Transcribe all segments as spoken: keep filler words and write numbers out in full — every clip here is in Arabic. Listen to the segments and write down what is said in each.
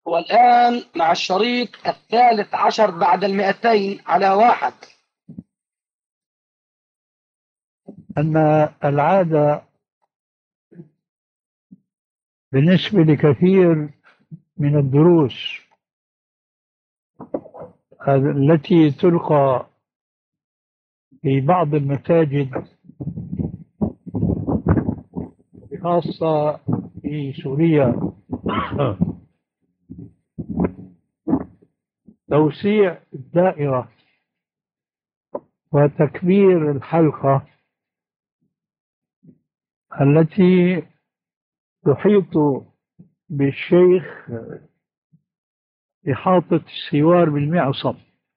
والآن مع الشريط الثالث عشر بعد المئتين على واحد. أن العادة بالنسبة لكثير من الدروس التي تلقى في بعض المساجد خاصة في سوريا توسيع الدائرة وتكبير الحلقة التي تحيط بالشيخ إحاطة السوار بالمعصم،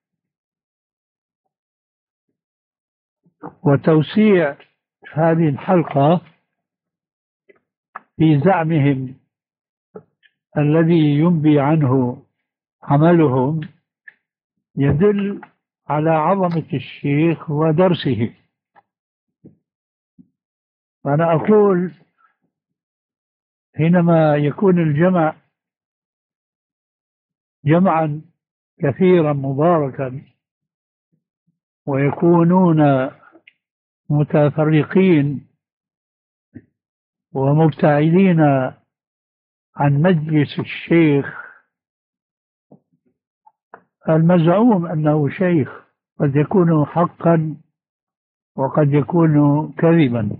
وتوسيع هذه الحلقة في زعمهم الذي ينبي عنه عملهم يدل على عظمة الشيخ ودرسه. وأنا أقول حينما يكون الجمع جمعا كثيرا مباركا ويكونون متفرقين ومبتعدين عن مجلس الشيخ المزعوم أنه شيخ، قد يكون حقا وقد يكون كذبا.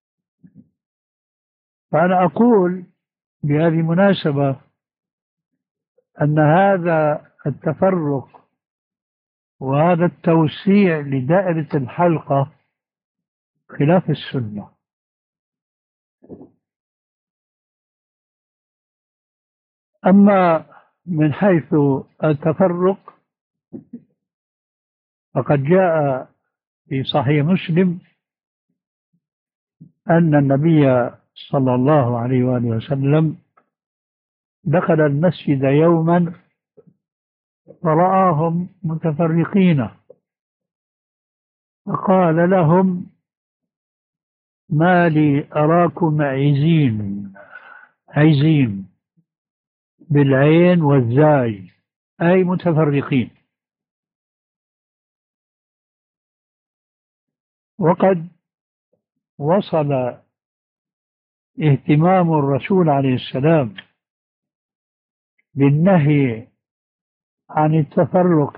فأنا أقول بهذه المناسبة أن هذا التفرق وهذا التوسيع لدائرة الحلقة خلاف السنة. أما من حيث التفرق فقد جاء في صحيح مسلم أن النبي صلى الله عليه وآله وسلم دخل المسجد يوما فرآهم متفرقين فقال لهم: ما لي أراكم عزين عزين بالعين والزاي، أي متفرقين. وقد وصل اهتمام الرسول عليه السلام بالنهي عن التفرق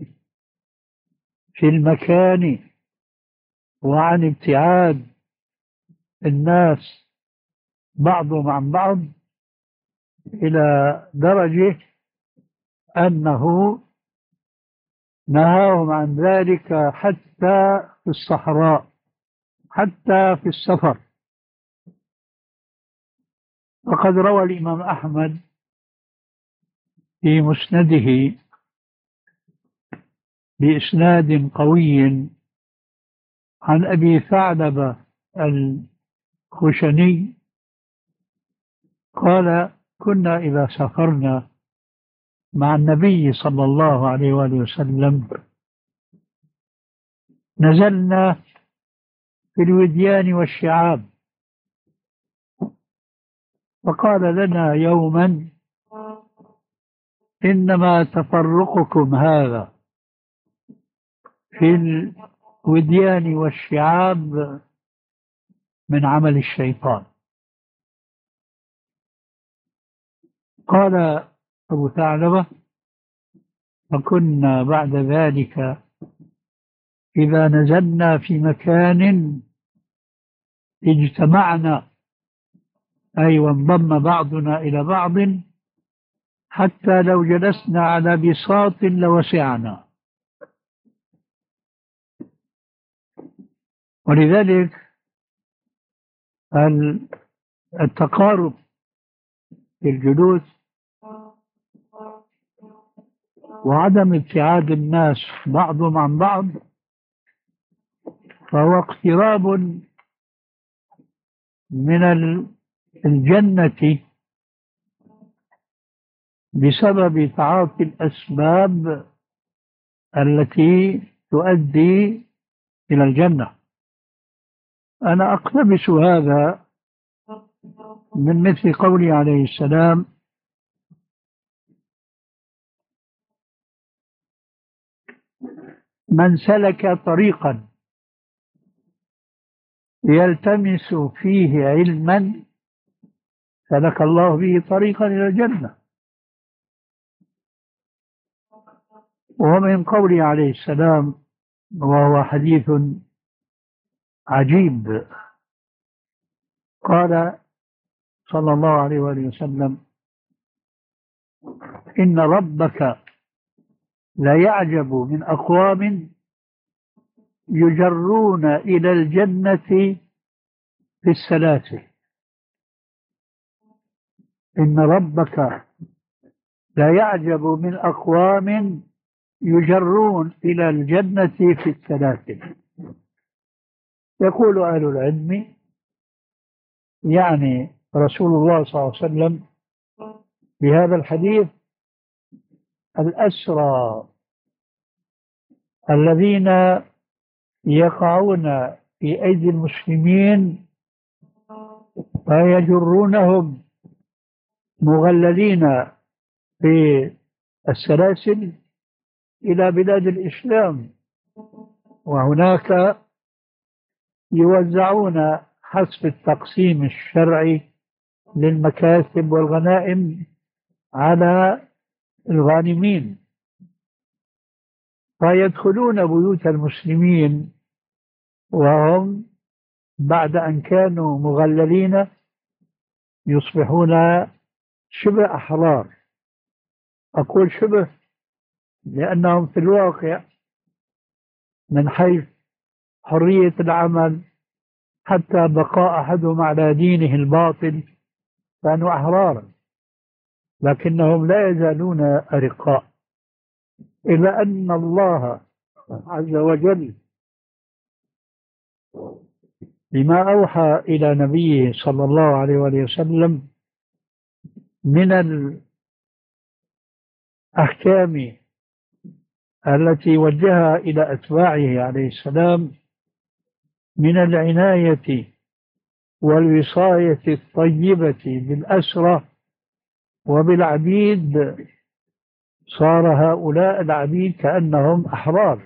في المكان وعن ابتعاد الناس بعضهم عن بعض إلى درجة أنه نهاهم عن ذلك حتى في الصحراء، حتى في السفر. وقد روى الإمام أحمد في مسنده بإسناد قوي عن أبي ثعلبة الخشني قال: كنا إذا سافرنا مع النبي صلى الله عليه وآله وسلم نزلنا في الوديان والشعاب، وقال لنا يوما: إنما تفرقكم هذا في الوديان والشعاب من عمل الشيطان. قال أبو ثعلبة: فكنا بعد ذلك إذا نزلنا في مكان اجتمعنا، أي وانضم بعضنا إلى بعض، حتى لو جلسنا على بساط لوسعنا. ولذلك التقارب في الجلوس وعدم ابتعاد الناس بعضهم عن بعض فهو اقتراب من الجنة بسبب تعاطي الأسباب التي تؤدي إلى الجنة. أنا أقتبس هذا من مثل قوله عليه السلام: من سلك طريقا يلتمس فيه علما سلك الله به طريقا إلى الجنة. ومن قوله عليه السلام، وهو حديث عجيب، قال صلى الله عليه وآله وسلم: إن ربك لا يعجب من أقوام يجرون إلى الجنة في السلاسل. إن ربك لا يعجب من أقوام يجرون إلى الجنة في السلاسل. يقول أهل العلم يعني رسول الله صلى الله عليه وسلم بهذا الحديث الأسرى الذين يقعون في أيدي المسلمين فيجرونهم مغللين في السلاسل إلى بلاد الإسلام، وهناك يوزعون حسب التقسيم الشرعي للمكاسب والغنائم على الغانمين، فيدخلون بيوت المسلمين وهم بعد أن كانوا مغللين يصبحون شبه أحرار. أقول شبه لأنهم في الواقع من حيث حرية العمل حتى بقاء أحدهم على دينه الباطل كانوا أحرارا، لكنهم لا يزالون أرقاء، إلا أن الله عز وجل بما أوحى إلى نبيه صلى الله عليه وآله وسلم من الأحكام التي وجهها إلى أتباعه عليه السلام من العناية والوصاية الطيبة بالأسرى وبالعبيد، صار هؤلاء العبيد كأنهم أحرار.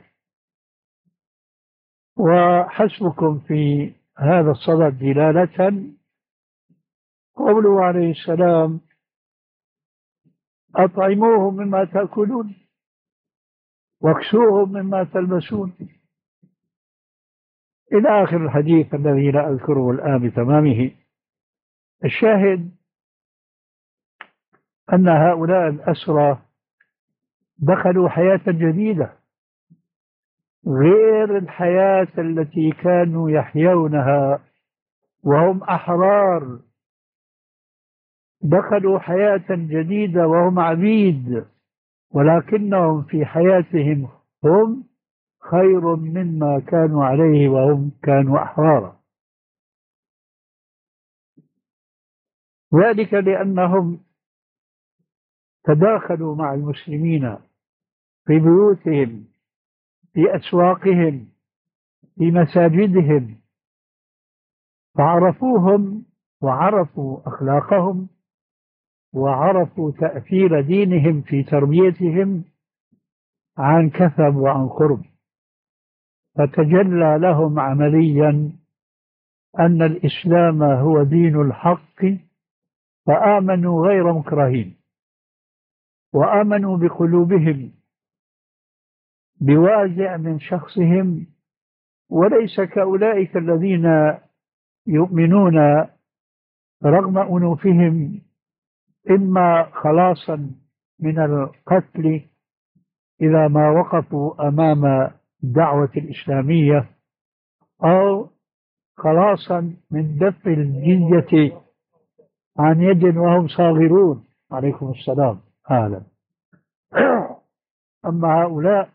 وحسبكم في هذا الصدد دلالة قوله عليه السلام: أطعموهم مما تأكلون واكسوهم مما تلبسون، إلى آخر الحديث الذي لا أذكره الآن بتمامه. الشاهد أن هؤلاء الأسرى دخلوا حياة جديدة غير الحياة التي كانوا يحيونها وهم أحرار، دخلوا حياة جديدة وهم عبيد، ولكنهم في حياتهم هم خير مما كانوا عليه وهم كانوا أحرارا، ذلك لأنهم تداخلوا مع المسلمين في بيوتهم، في أسواقهم، في مساجدهم، فعرفوهم وعرفوا أخلاقهم وعرفوا تأثير دينهم في تربيتهم عن كثب وعن قرب، فتجلى لهم عمليا أن الإسلام هو دين الحق، فآمنوا غير مكرهين، وآمنوا بقلوبهم بوازع من شخصهم، وليس كأولئك الذين يؤمنون رغم أنوفهم إما خلاصا من القتل إذا ما وقفوا أمام الدعوة الإسلامية، أو خلاصا من دفع الجزية عن يد وهم صاغرون. عليكم السلام. أهلا. أما هؤلاء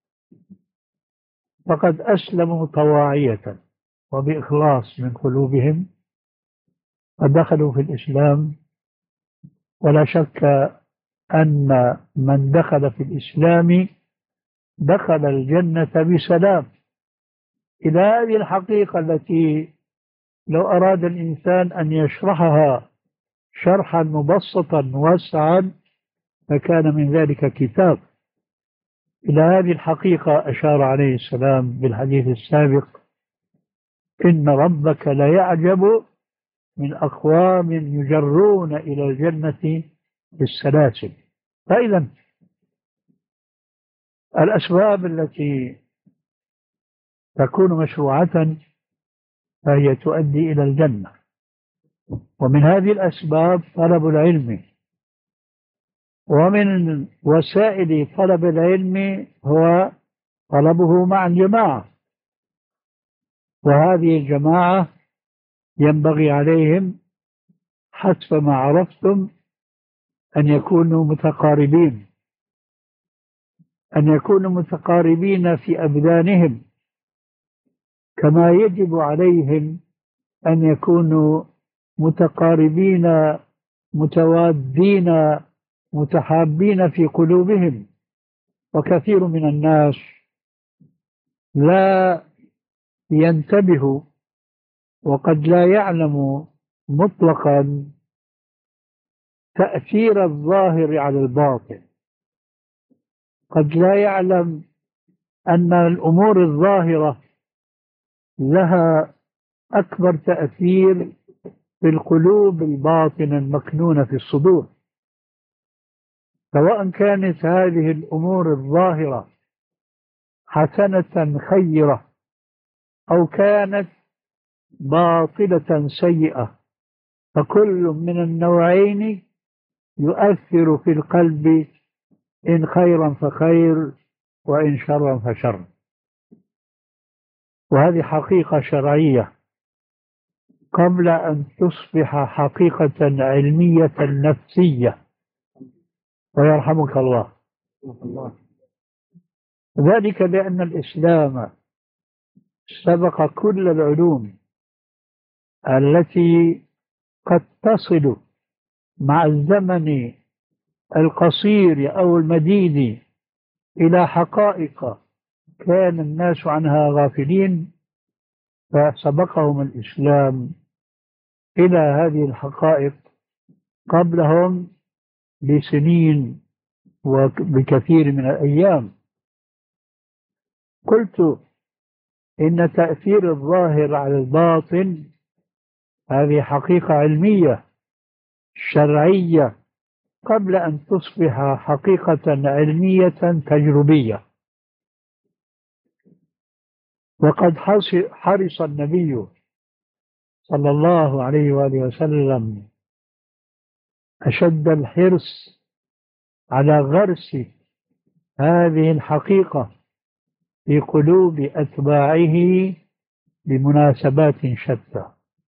فقد أسلموا طواعية وبإخلاص من قلوبهم ودخلوا في الإسلام، ولا شك أن من دخل في الإسلام دخل الجنة بسلام، إلى هذه الحقيقة التي لو أراد الإنسان أن يشرحها شرحا مبسطا واسعا فكان من ذلك كتاب. إلى هذه الحقيقة أشار عليه السلام بالحديث السابق: إن ربك ليعجب من أقوام يجرون إلى الجنة بالسلاسل. فإذا الأسباب التي تكون مشروعة فهي تؤدي إلى الجنة، ومن هذه الأسباب طلب العلم، ومن وسائل طلب العلم هو طلبه مع الجماعة، وهذه الجماعة ينبغي عليهم حسب ما عرفتم أن يكونوا متقاربين، أن يكونوا متقاربين في أبدانهم، كما يجب عليهم أن يكونوا متقاربين متوادين متحابين في قلوبهم. وكثير من الناس لا ينتبه وقد لا يعلم مطلقا تأثير الظاهر على الباطن، قد لا يعلم أن الأمور الظاهرة لها أكبر تأثير في القلوب الباطنة المكنونة في الصدور، سواء كانت هذه الأمور الظاهرة حسنة خيرة أو كانت باطلة سيئة، فكل من النوعين يؤثر في القلب، إن خيرا فخير وإن شرا فشر. وهذه حقيقة شرعية قبل أن تصبح حقيقة علمية نفسية، ويرحمك الله. ذلك لأن الإسلام سبق كل العلوم التي قد تصل مع الزمن القصير أو المديد إلى حقائق كان الناس عنها غافلين، فسبقهم الإسلام إلى هذه الحقائق قبلهم بسنين وبكثير من الأيام. قلت إن تأثير الظاهر على الباطن هذه حقيقة علمية شرعية قبل أن تصبح حقيقة علمية تجربية. وقد حرص النبي صلى الله عليه وآله وسلم أشد الحرص على غرس هذه الحقيقة في قلوب أتباعه بمناسبات شتى.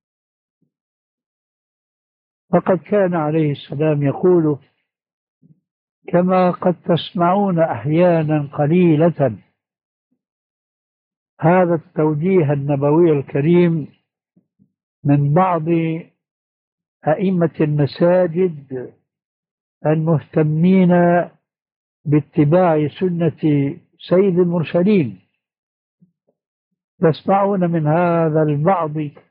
فقد كان عليه السلام يقول كما قد تسمعون أحيانا قليلة هذا التوجيه النبوي الكريم من بعض أئمة المساجد المهتمين باتباع سنة سيد المرسلين. تسمعون من هذا البعض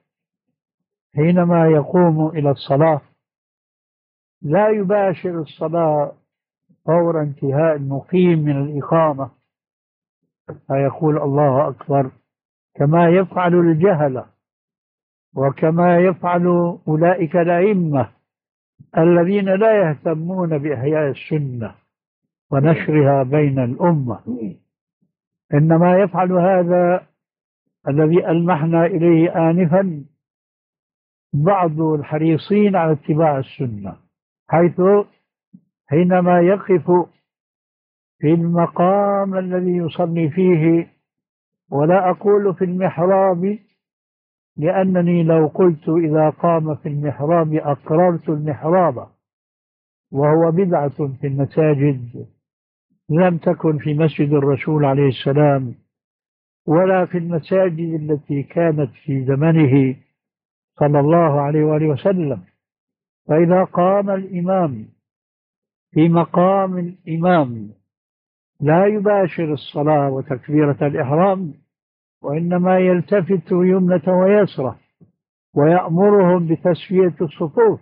حينما يقوم إلى الصلاة لا يباشر الصلاة فور انتهاء المقيم من الإقامة فيقول الله أكبر، كما يفعل الجهلة وكما يفعل أولئك الأئمة الذين لا يهتمون بإحياء السنة ونشرها بين الأمة. إنما يفعل هذا الذي ألمحنا إليه آنفا بعض الحريصين على اتباع السنة، حيث حينما يقف في المقام الذي يصلي فيه، ولا أقول في المحراب لأنني لو قلت إذا قام في المحراب أقررت المحراب، وهو بدعة في المساجد لم تكن في مسجد الرسول عليه السلام ولا في المساجد التي كانت في زمنه صلى الله عليه وآله وسلم. فإذا قام الإمام في مقام الإمام لا يباشر الصلاة وتكبيرة الإحرام، وإنما يلتفت يمنة ويسرة ويأمرهم بتسوية الصفوف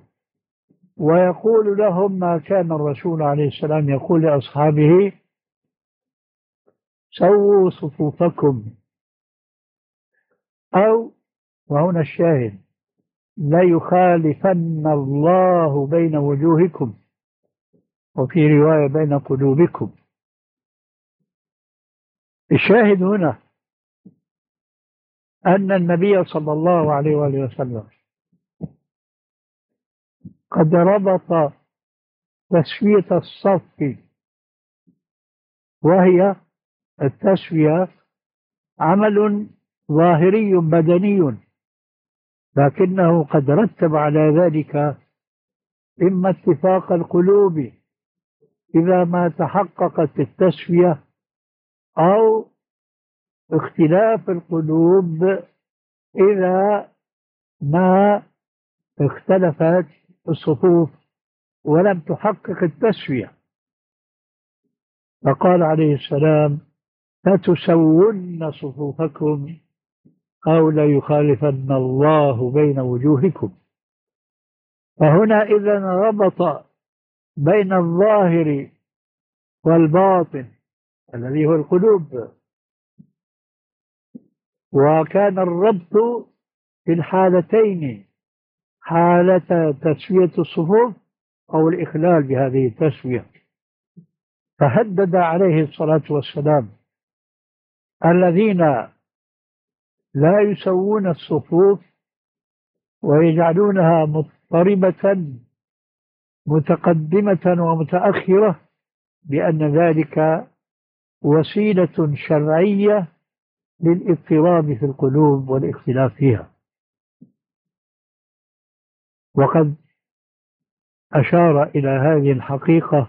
ويقول لهم ما كان الرسول عليه السلام يقول لأصحابه: سووا صفوفكم، أو وهنا الشاهد لا يخالفن الله بين وجوهكم، وفي رواية بين قلوبكم. الشاهد هنا أن النبي صلى الله عليه وآله وسلم قد ربط تسوية الصف، وهي التسوية عمل ظاهري بدني، لكنه قد رتب على ذلك إما اتفاق القلوب إذا ما تحققت التسوية، أو اختلاف القلوب إذا ما اختلفت الصفوف ولم تحقق التسوية. فقال عليه السلام: لتسون صفوفكم أو ليخالفن الله بين وجوهكم. فهنا إذا ربط بين الظاهر والباطن الذي هو القلوب، وكان الربط في الحالتين، حالة تسوية الصفوف أو الإخلال بهذه التسوية. فهدد عليه الصلاة والسلام الذين لا يسوون الصفوف ويجعلونها مضطربة متقدمة ومتأخرة، بأن ذلك وسيلة شرعية للاضطراب في القلوب والاختلاف فيها. وقد أشار إلى هذه الحقيقة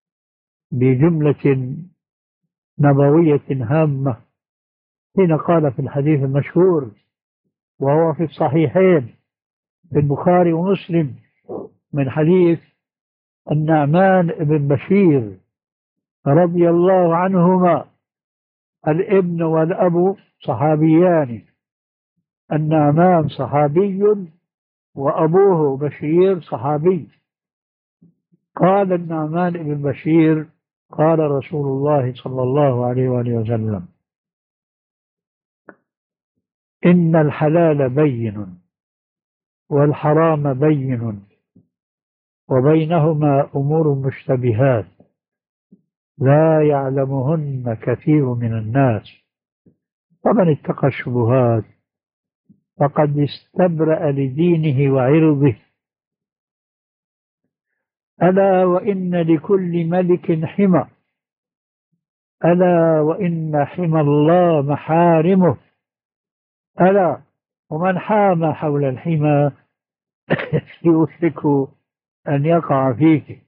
بجملة نبوية هامة حين قال في الحديث المشهور وهو في الصحيحين في البخاري ومسلم من حديث النعمان بن بشير رضي الله عنهما: الابن والأب صحابيان، النعمان صحابي وأبوه بشير صحابي. قال النعمان بن بشير: قال رسول الله صلى الله عليه وآله وسلم: إن الحلال بين والحرام بين وبينهما أمور مشتبهات لا يعلمهن كثير من الناس، فمن اتقى الشبهات فقد استبرأ لدينه وعرضه. ألا وإن لكل ملك حمى، ألا وإن حمى الله محارمه، ألا ومن حام حول الحمى يوشك أن يقع فيه.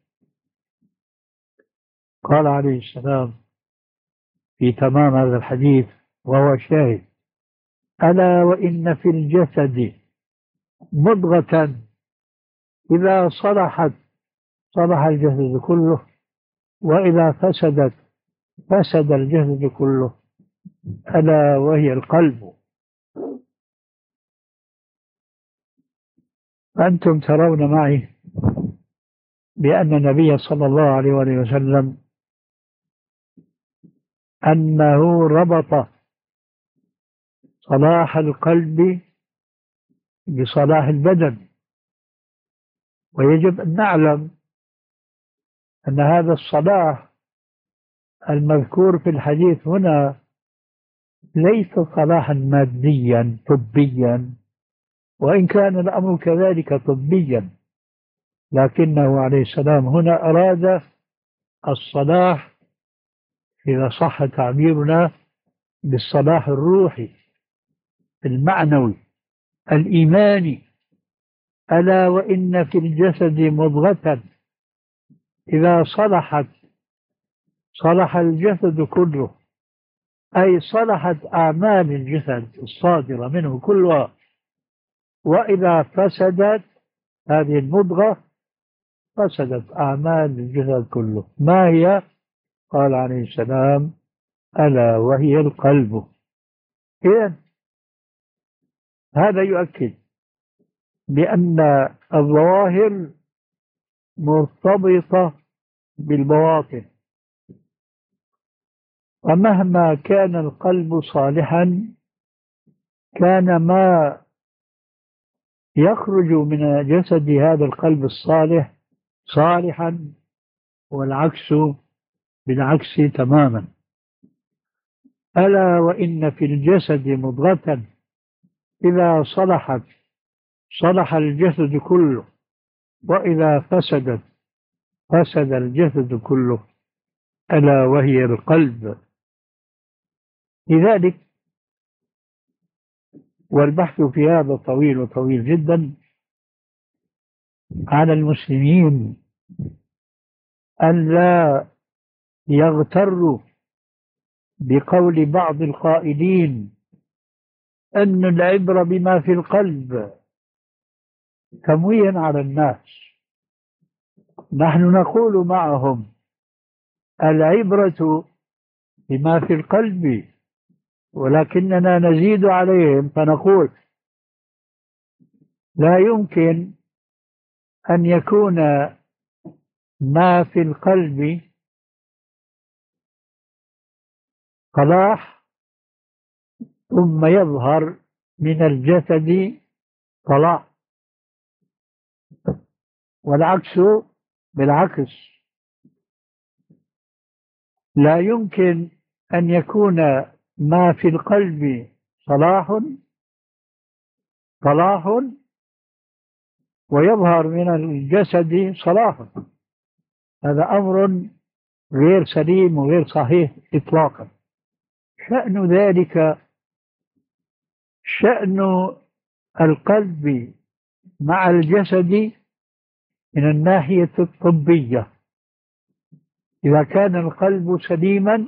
قال عليه السلام في تمام هذا الحديث وهو شاهد: ألا وإن في الجسد مضغة إذا صلحت صلح الجسد كله، وإذا فسدت فسد الجسد كله، ألا وهي القلب. أنتم ترون معي بأن النبي صلى الله عليه وآله وسلم أنه ربط صلاح القلب بصلاح البدن. ويجب أن نعلم أن هذا الصلاح المذكور في الحديث هنا ليس صلاحا ماديا طبيا، وإن كان الأمر كذلك طبيا، لكنه عليه السلام هنا أراد الصلاح، إذا صح تعبيرنا، بالصلاح الروحي المعنوي الإيماني. ألا وإن في الجسد مضغة إذا صلحت صلح الجسد كله، أي صلحت أعمال الجسد الصادرة منه كلها، وإذا فسدت هذه المضغة فسدت أعمال الجسد كله. ما هي؟ قال عليه السلام: ألا وهي القلب. إذن هذا يؤكد بأن الظواهر مرتبطة بالبواطن، ومهما كان القلب صالحا كان ما يخرج من جسد هذا القلب الصالح صالحا، والعكس بالعكس تماما. ألا وإن في الجسد مضغة إذا صلحت صلح الجسد كله، وإذا فسدت فسد الجسد كله، ألا وهي القلب. لذلك والبحث في هذا طويل وطويل جدا، على المسلمين أن لا يغتروا بقول بعض القائلين أن العبرة بما في القلب، تمويه على الناس. نحن نقول معهم العبرة بما في القلب، ولكننا نزيد عليهم فنقول لا يمكن أن يكون ما في القلب صلاح ثم يظهر من الجسد صلاح، والعكس بالعكس. لا يمكن أن يكون ما في القلب صلاح صلاح ويظهر من الجسد صلاح، هذا أمر غير سليم وغير صحيح إطلاقا. شأن ذلك شأن القلب مع الجسد من الناحية الطبية. إذا كان القلب سليما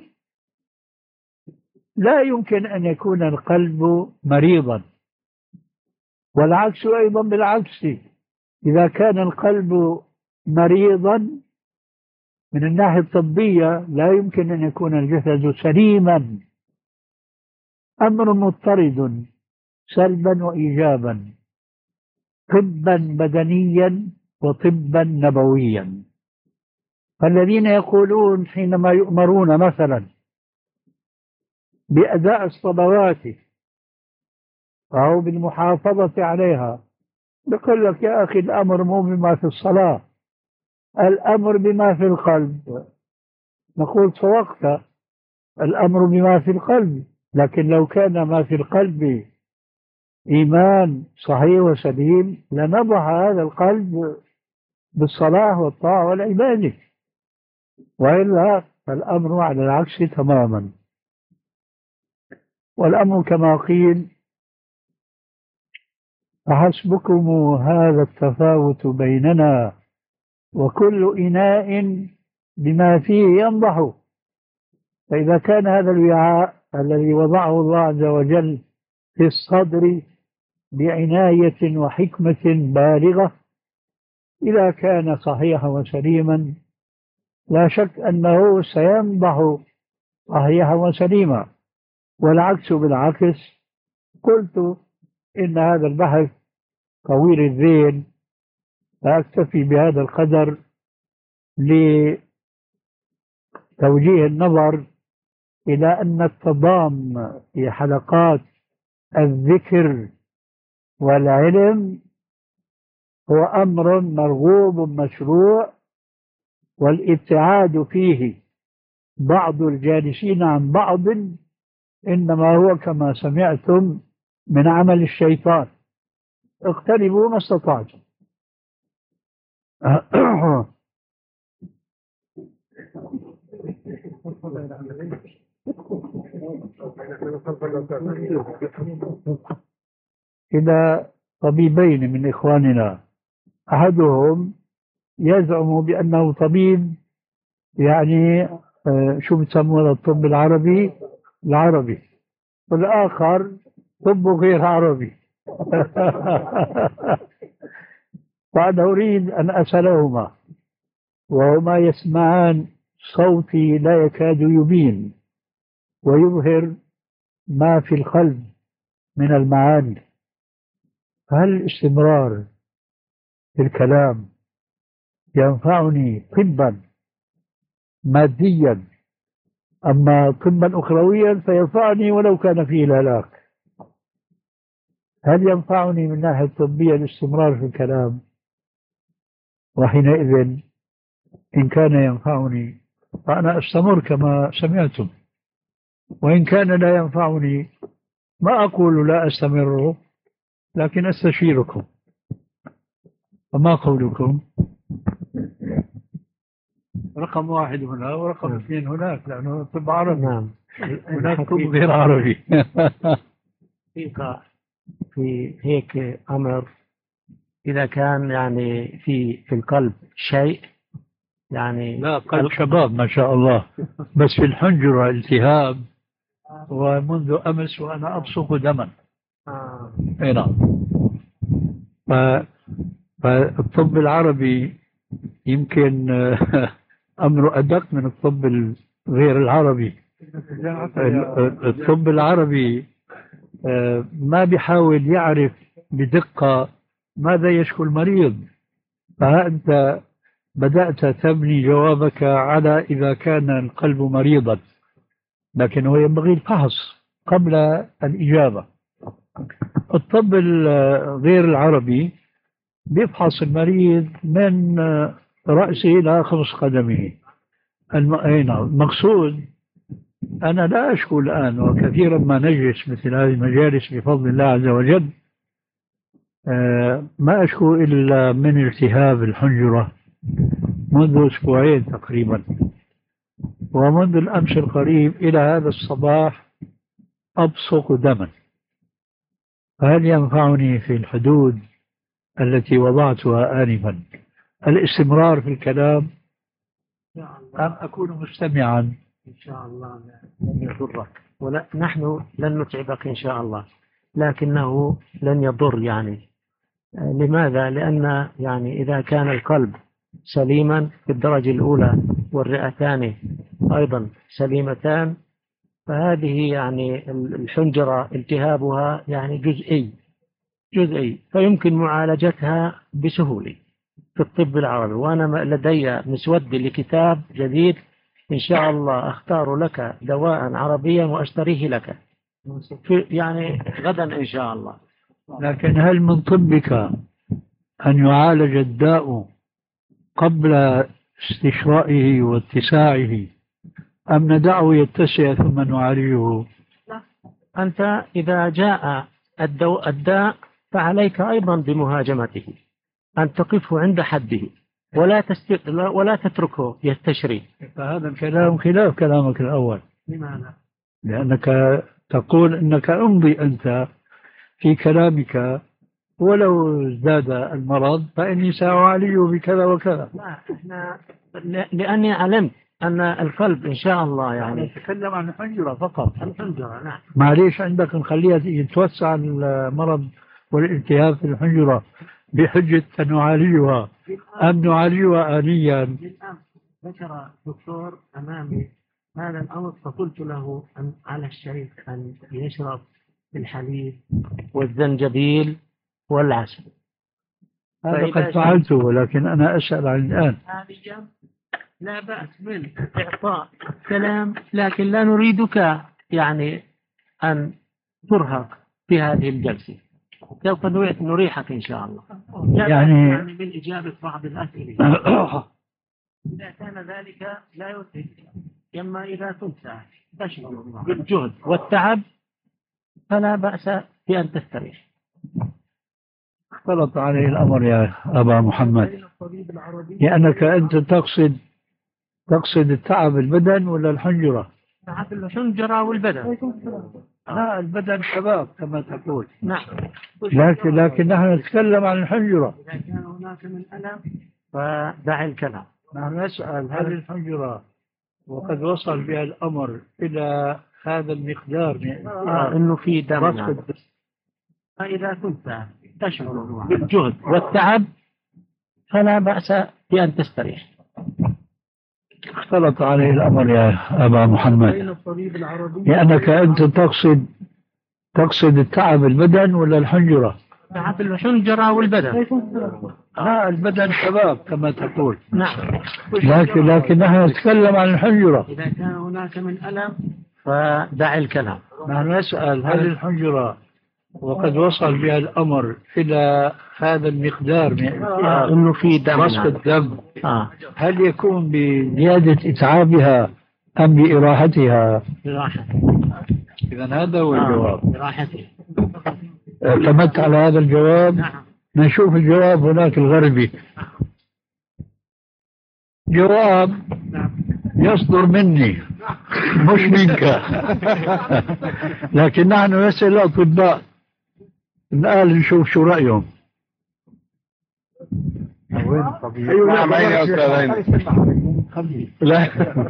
لا يمكن أن يكون القلب مريضا، والعكس أيضا بالعكس. إذا كان القلب مريضا من الناحية الطبية لا يمكن أن يكون الجسد سليما. أمر مضطرد سلبا وإيجابا، طبا بدنيا وطبا نبويا. فالذين يقولون حينما يؤمرون مثلا بأداء الصلوات أو بالمحافظة عليها، يقول لك يا أخي الأمر مو بما في الصلاة، الأمر بما في القلب. نقول صدقت، الأمر بما في القلب، لكن لو كان ما في القلب إيمان صحيح وسليم لنضح هذا القلب بالصلاة والطاعة والعبادة، وإلا الأمر على العكس تماما. والأمر كما قيل فحسبكم هذا التفاوت بيننا وكل إناء بما فيه ينضح. فإذا كان هذا الوعاء الذي وضعه الله عز وجل في الصدر بعناية وحكمة بالغة إذا كان صحيحا وسليما لا شك أنه سينضح صحيحا وسليما، والعكس بالعكس. قلت إن هذا البحث طويل الذيل، فأكتفي بهذا القدر لتوجيه النظر إلى أن التضام في حلقات الذكر والعلم هو أمر مرغوب مشروع، والابتعاد فيه بعض الجالسين عن بعض إنما هو كما سمعتم من عمل الشيطان. اقتربوا ما استطعتم. إلى طبيبين من إخواننا، أحدهم يزعم بأنه طبيب، يعني شو بتسمونه الطب العربي العربي، والآخر طب غير عربي. وأنا أريد أن أسألهما وهما يسمعان صوتي لا يكاد يبين ويظهر ما في القلب من المعاني، هل الاستمرار في الكلام ينفعني طبا ماديا أما طبا أخرويا فينفعني ولو كان فيه الهلاك. هل ينفعني من ناحية طبية الاستمرار في الكلام؟ وحينئذ إن كان ينفعني فأنا أستمر كما سمعتم، وإن كان لا ينفعني ما أقول لا أستمر، لكن أستشيركم. فما قولكم؟ رقم واحد هنا ورقم نعم. اثنين هناك، لأنه طب عربي. نعم. هناك طب غير عربي. حقيقة في هيك أمر، إذا كان يعني في في القلب شيء يعني لا قلب شباب ما شاء الله، بس في الحنجرة التهاب ومنذ أمس وأنا أبصق دما. آه. اي نعم. فالطب العربي يمكن أمره أدق من الطب غير العربي. الطب العربي ما بيحاول يعرف بدقة ماذا يشكو المريض، فأنت بدأت تبني جوابك على إذا كان القلب مريضا، لكن هو ينبغي الفحص قبل الإجابة. الطب غير العربي بيفحص المريض من رأسه إلى خمس قدمه. المقصود أنا لا أشكو الآن، وكثيرا ما نجلس مثل هذه المجالس بفضل الله عز وجل ما أشكو إلا من التهاب الحنجرة منذ أسبوعين تقريبا، ومنذ الأمس القريب إلى هذا الصباح أبصق دما. فهل ينفعني في الحدود التي وضعتها آنفا الاستمرار في الكلام أم أكون مستمعا؟ إن شاء الله لن يضرك، ولا نحن لن نتعبك إن شاء الله، لكنه لن يضر. يعني لماذا؟ لأن يعني إذا كان القلب سليما في الدرجة الأولى والرئتان أيضا سليمتان، فهذه يعني الحنجرة التهابها يعني جزئي جزئي فيمكن معالجتها بسهولة في الطب العربي. وأنا لدي مسودة لكتاب جديد إن شاء الله أختار لك دواء عربيا وأشتريه لك في يعني غدا إن شاء الله. لكن هل من طبك أن يعالج الداء قبل استشرائه واتساعه، أم ندعه يتسع ثم نعالجه؟ لا، أنت إذا جاء الدواء الداء فعليك أيضا بمهاجمته، أن تقفه عند حده ولا تست... ولا تتركه يستشري. فهذا الكلام خلاف كلامك الأول. لماذا؟ لأنك تقول أنك امضي أنت في كلامك ولو ازداد المرض فإني سأعالجه بكذا وكذا. لا، إحنا لأني علمت أن القلب إن شاء الله يعني نتكلم عن الحنجرة فقط. الحنجرة نعم. معليش عندك نخليها يتوسع المرض والالتهاب في الحنجرة بحجة أن نعالجها أم نعالجها آنيا؟ ذكر دكتور أمامي هذا الأمر، فقلت له أن على الشيخ أن يشرب الحليب والزنجبيل والعسل. هذا قد فعلته، ولكن أنا أسأل عن الآن. حاليا لا بأس من إعطاء كلام، لكن لا نريدك يعني أن ترهق في هذه الجلسة، سوف نريحك إن شاء الله. يعني, يعني من إجابة بعض الأسئلة إذا كان ذلك لا يتعب، أما إذا كنت تشعر بالجهد والتعب فلا بأس بأن تستريح. اختلط عليه الأمر يا أبا محمد، لأنك أنت تقصد تقصد التعب البدن ولا الحنجرة؟ تعب الحنجرة والبدن. لا، البدن شباب كما تقول. نعم. لكن لكن نحن نتكلم عن الحنجرة. إذا كان هناك من ألم فدع الكلام. نحن نسأل هل الحنجرة وقد وصل بها الأمر إلى هذا المقدار من آه إنه في دم. فإذا كنت تشعر بالجهد والتعب فلا بأس بأن تستريح. اختلط عليه الأمر يا أبا محمد، لأنك أنت تقصد تقصد التعب البدن ولا الحنجرة؟ في الحنجرة والبدن. لا، البدن شباب كما تقول. نعم. لكن لكن نحن نتكلم عن الحنجرة. إذا كان هناك من ألم فدع الكلام. نحن نسأل هل الحنجرة وقد وصل بها الأمر إلى هذا المقدار من آه إنه في دم، رصف الدم، آه. هل يكون بزيادة إتعابها أم بإراحتها؟ براحة. إذا هذا هو الجواب. آه. براحته. اعتمدت على هذا الجواب. نعم. نشوف الجواب هناك الغربي. جواب يصدر مني مش منك. لكن نحن نسأل الأطباء الآن نشوف شو رأيهم. نعم عيني يا أستاذ. لا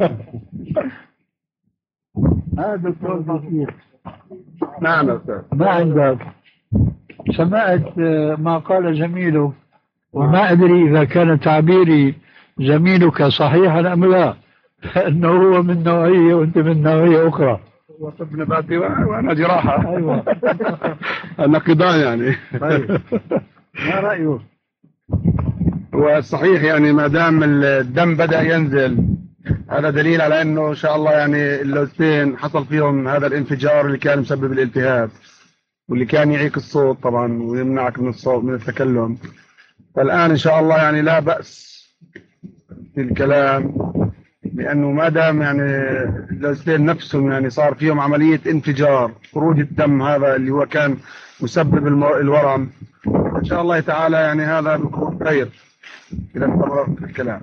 هذا التوظيف. نعم يا أستاذ. ما عندك سمعت ما قال زميله، وما أدري إذا كان تعبيري زميلك صحيحا أم لا، أنه هو من نوعية وأنت من نوعية أخرى. هو طب نباتي وأنا جراحة. أيوة. النقيضان يعني. طيب ما رأيه؟ والصحيح يعني ما دام الدم بدأ ينزل، هذا دليل على أنه إن شاء الله يعني اللوزتين حصل فيهم هذا الانفجار اللي كان مسبب الالتهاب، واللي كان يعيق الصوت طبعا ويمنعك من الصوت من التكلم. فالآن إن شاء الله يعني لا بأس في الكلام، لأنه ما دام يعني اللوزتين نفسهم يعني صار فيهم عملية انفجار، خروج الدم هذا اللي هو كان مسبب الورم، إن شاء الله تعالى يعني هذا بيكون خير إذا استمر في الكلام.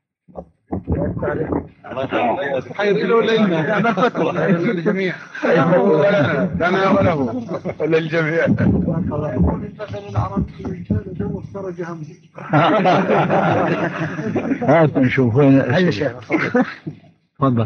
خير له لنا أنا فترة للجميع، لنا وله وللجميع. هات نشوف وين. هيا شيخ تفضل.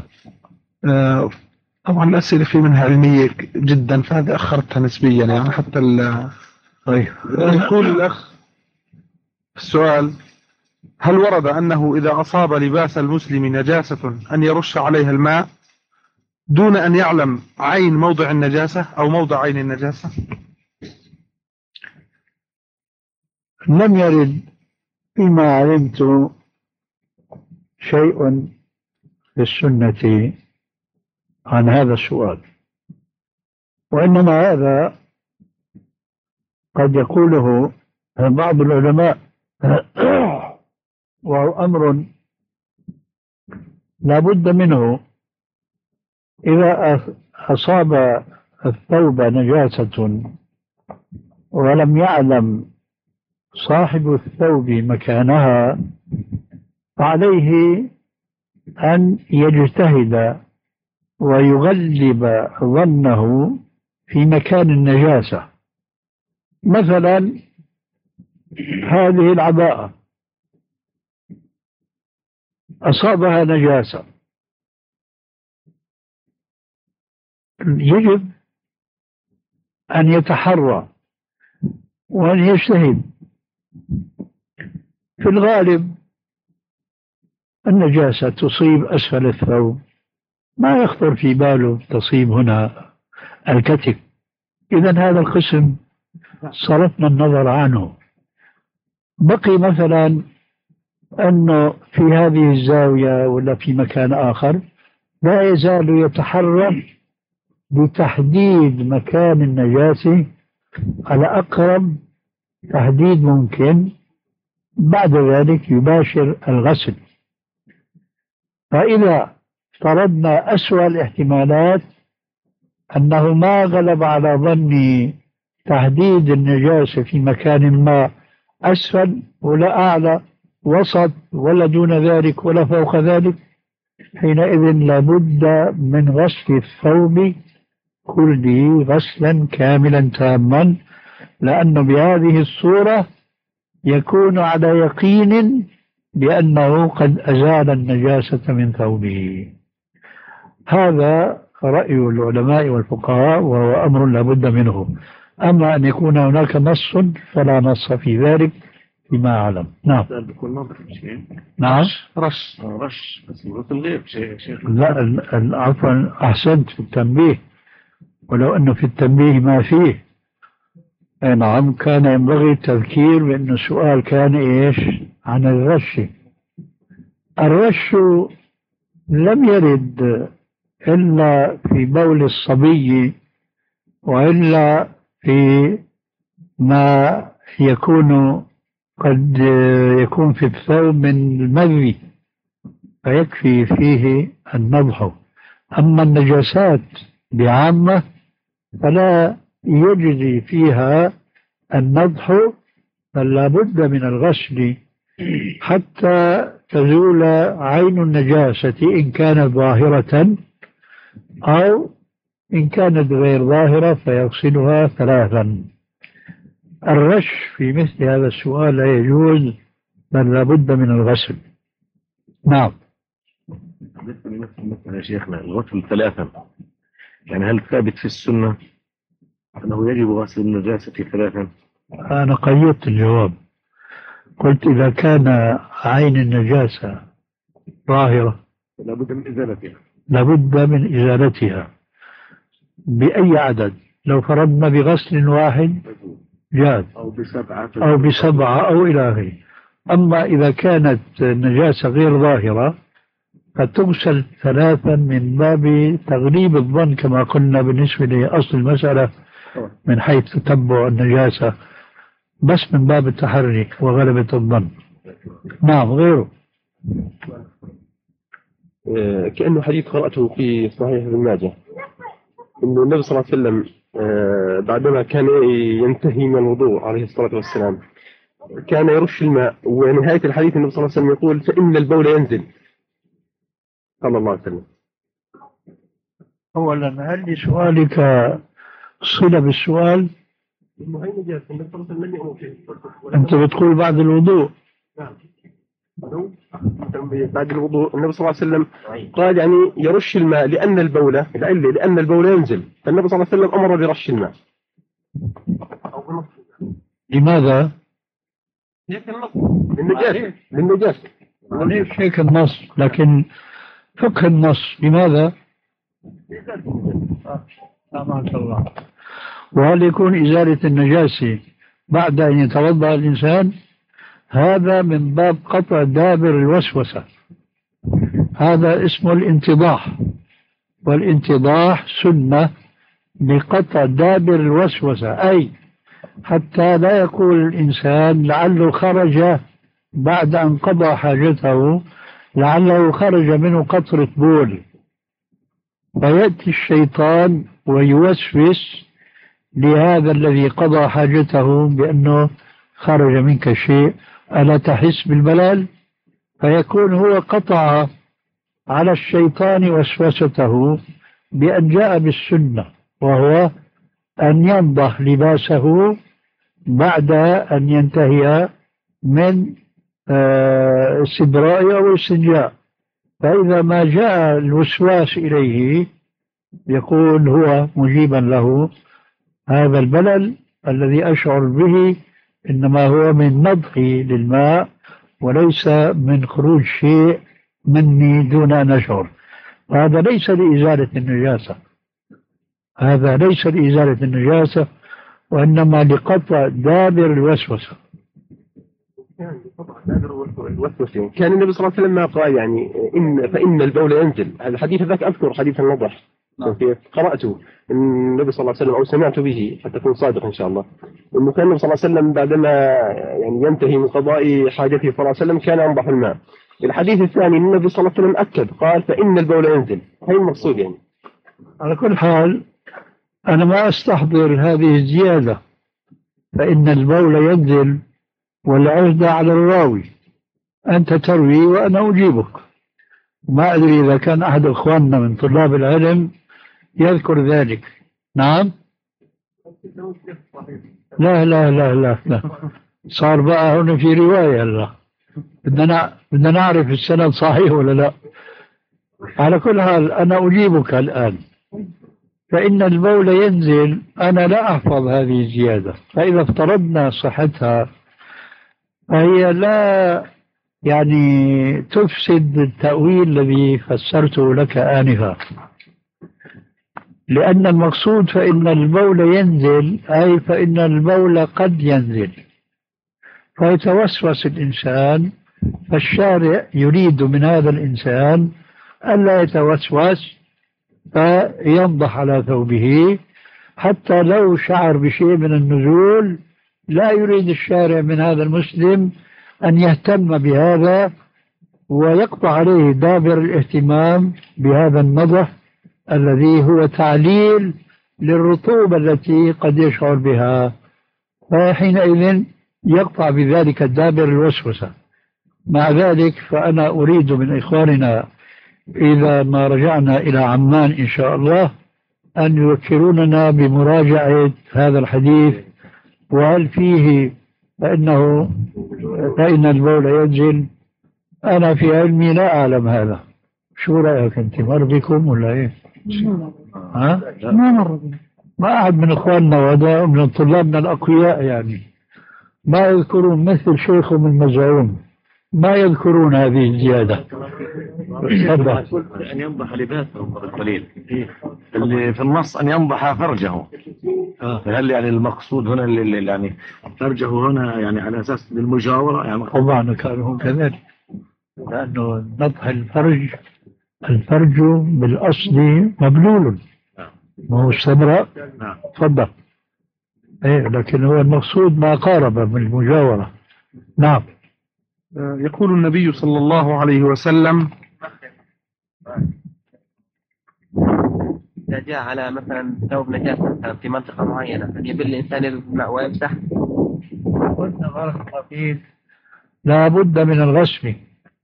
طبعا الأسئلة في منها علمية جدا، فهذا أخرتها نسبيا يعني حتى ال. طيب يقول الأخ السؤال: هل ورد أنه إذا أصاب لباس المسلم نجاسة أن يرش عليها الماء دون أن يعلم عين موضع النجاسة أو موضع عين النجاسة؟ لم يرد فيما علمت شيء في السنة عن هذا السؤال، وإنما هذا قد يقوله بعض العلماء، وهو أمر لا بد منه. إذا أصاب الثوب نجاسة ولم يعلم صاحب الثوب مكانها، فعليه أن يجتهد ويغلب ظنه في مكان النجاسة. مثلا هذه العباءة أصابها نجاسة، يجب أن يتحرى وأن يجتهد. في الغالب النجاسة تصيب أسفل الثوب، ما يخطر في باله تصيب هنا الكتف. إذن هذا القسم صرفنا النظر عنه. بقي مثلا أنه في هذه الزاوية ولا في مكان آخر لا يزال يتحرك بتحديد مكان النجاسة على أقرب تحديد ممكن، بعد ذلك يباشر الغسل. فإذا افترضنا أسوأ الاحتمالات أنه ما غلب على ظني تحديد النجاسة في مكان ما أسفل ولا أعلى وسط ولا دون ذلك ولا فوق ذلك، حينئذ لابد من غسل الثوب كله غسلا كاملا تاما، لأنه بهذه الصورة يكون على يقين بأنه قد أزال النجاسة من ثوبه. هذا رأي العلماء والفقهاء، وهو أمر لابد منه. أما أن يكون هناك نص فلا نص في ذلك فيما أعلم. نعم. نعم. رش رش بس الغسل غير شيخ. لا عفوا، أحسنت في التنبيه، ولو أنه في التنبيه ما فيه، أي نعم، كان ينبغي التذكير بأن السؤال كان إيش؟ عن الرش. الرش لم يرد إلا في بول الصبي، وإلا في ما يكون قد يكون في الثوب من المذي فيكفي فيه النضح. أما النجاسات بعامة فلا يجزي فيها النضح، بل لا بد من الغسل حتى تزول عين النجاسة إن كانت ظاهرة، أو إن كانت غير ظاهرة فيغسلها ثلاثا. الرش في مثل هذا السؤال لا يجوز، بل لا بد من الغسل. نعم. مثلا يا شيخنا الغسل ثلاثا، يعني هل ثابت في السنة أنه يجب غسل النجاسة ثلاثا؟ أنا قيدت الجواب، قلت إذا كان عين النجاسة ظاهرة لابد من إزالتها. لابد من إزالتها بأي عدد. لو فرضنا بغسل واحد جاز، أو بسبعة أو بسبعة أو إلى آخره. أما إذا كانت النجاسة غير ظاهرة فتغسل ثلاثا من باب تغليب الظن كما قلنا بالنسبة لأصل المسألة من حيث تتبع النجاسة، بس من باب التحري وغلبة الظن. نعم. غيره آه، كأنه حديث قرأته في صحيح ابن ماجه، أنه النبي صلى الله عليه وسلم آه، بعدما كان ينتهي من الوضوء عليه الصلاة والسلام كان يرش الماء، ونهاية الحديث النبي صلى الله عليه وسلم يقول فإن البول ينزل صلى الله عليه وسلم. أولا، هل لسؤالك صلة بالسؤال؟ أنت بتقول بعد الوضوء. بعد الوضوء النبي صلى الله عليه وسلم قال يعني يرش الماء لأن البول العلة لأن البول ينزل، فالنبي صلى الله عليه وسلم أمر برش الماء. لماذا؟ للنجاسة. للنجاسة. ليش هيك النص؟ لكن فقه النص لماذا؟ سامحك الله. وهل يكون إزالة النجاسة بعد أن يتوضأ الإنسان؟ هذا من باب قطع دابر الوسوسة، هذا اسمه الانتضاح، والانتضاح سنة لقطع دابر الوسوسة، أي حتى لا يقول الإنسان لعله خرج بعد أن قضى حاجته، لعله خرج منه قطرة بول، فيأتي الشيطان ويوسوس لهذا الذي قضى حاجته بأنه خرج منك شيء، ألا تحس بالملل؟ فيكون هو قطع على الشيطان وسوسته بأن جاء بالسنة، وهو أن ينضح لباسه بعد أن ينتهي من استبراء أو استنجاء. فإذا ما جاء الوسواس إليه يقول هو مجيبا له هذا البلل الذي أشعر به إنما هو من نضحي للماء وليس من خروج شيء مني دون أن أشعر. هذا ليس لإزالة النجاسة، هذا ليس لإزالة النجاسة، وإنما لقطع دابر الوسوسة. الوسوسة كان النبي صلى الله عليه وسلم ما قال يعني إن فإن البول ينزل. الحديث ذاك أذكر حديث النضح قرأته النبي صلى الله عليه وسلم أو سمعت به حتى أكون صادق إن شاء الله، إنه كان النبي صلى الله عليه وسلم بعدما يعني ينتهي من قضاء حاجته صلى الله عليه وسلم كان ينضح الماء. الحديث الثاني النبي صلى الله عليه وسلم أكد قال فإن البول ينزل. هي المقصود يعني. على كل حال أنا ما أستحضر هذه الزيادة، فإن البول ينزل والعهدة على الراوي، أنت تروي وأنا أجيبك. ما أدري إذا كان أحد إخواننا من طلاب العلم يذكر ذلك. نعم. لا لا لا لا, لا. صار بقى هنا في رواية. لا بدنا بدنا نعرف السند صحيح ولا لا. على كل حال أنا أجيبك الآن. فإن البول ينزل أنا لا أحفظ هذه الزيادة، فإذا افترضنا صحتها فهي لا يعني تفسد التأويل الذي فسرته لك آنفا. لأن المقصود فإن البول ينزل، أي فإن البول قد ينزل، فيتوسوس الإنسان، فالشارع يريد من هذا الإنسان ألا يتوسوس فينضح على ثوبه، حتى لو شعر بشيء من النزول لا يريد الشارع من هذا المسلم أن يهتم بهذا ويقطع عليه دابر الاهتمام بهذا النضح الذي هو تعليل للرطوبة التي قد يشعر بها، فحينئذ يقطع بذلك دابر الوسوسة. مع ذلك فأنا أريد من إخواننا إذا ما رجعنا إلى عمان إن شاء الله أن يذكروننا بمراجعة هذا الحديث، وهل فيه فإنه فإن البول ينزل. أنا في علمي لا أعلم هذا. شو رأيك أنت؟ مر بكم ولا إيه؟ ها؟ ما مر بنا. ما أحد من إخواننا وهذا من طلابنا الأقوياء يعني ما يذكرون مثل شيخهم المزعوم، ما يذكرون هذه الزيادة. أن ينضح لباسه القليل اللي في النص أن ينضح فرجه، فهل يعني المقصود هنا اللي يعني فرجه هنا يعني على أساس للمجاورة يعني؟ طبعا كانوا كذلك، لأنه نضح الفرج الفرج بالأصل مبلول ما هو استمرأ. تفضل. إيه لكن هو المقصود ما قارب من المجاورة. نعم. يقول النبي صلى الله عليه وسلم: إذا جاء على مثلا ثوب نجاسة مثلا في منطقة معينة أن يبل الإنسان بالماء ويمسح. قلنا بارك الله فيك لا بد من الغسل،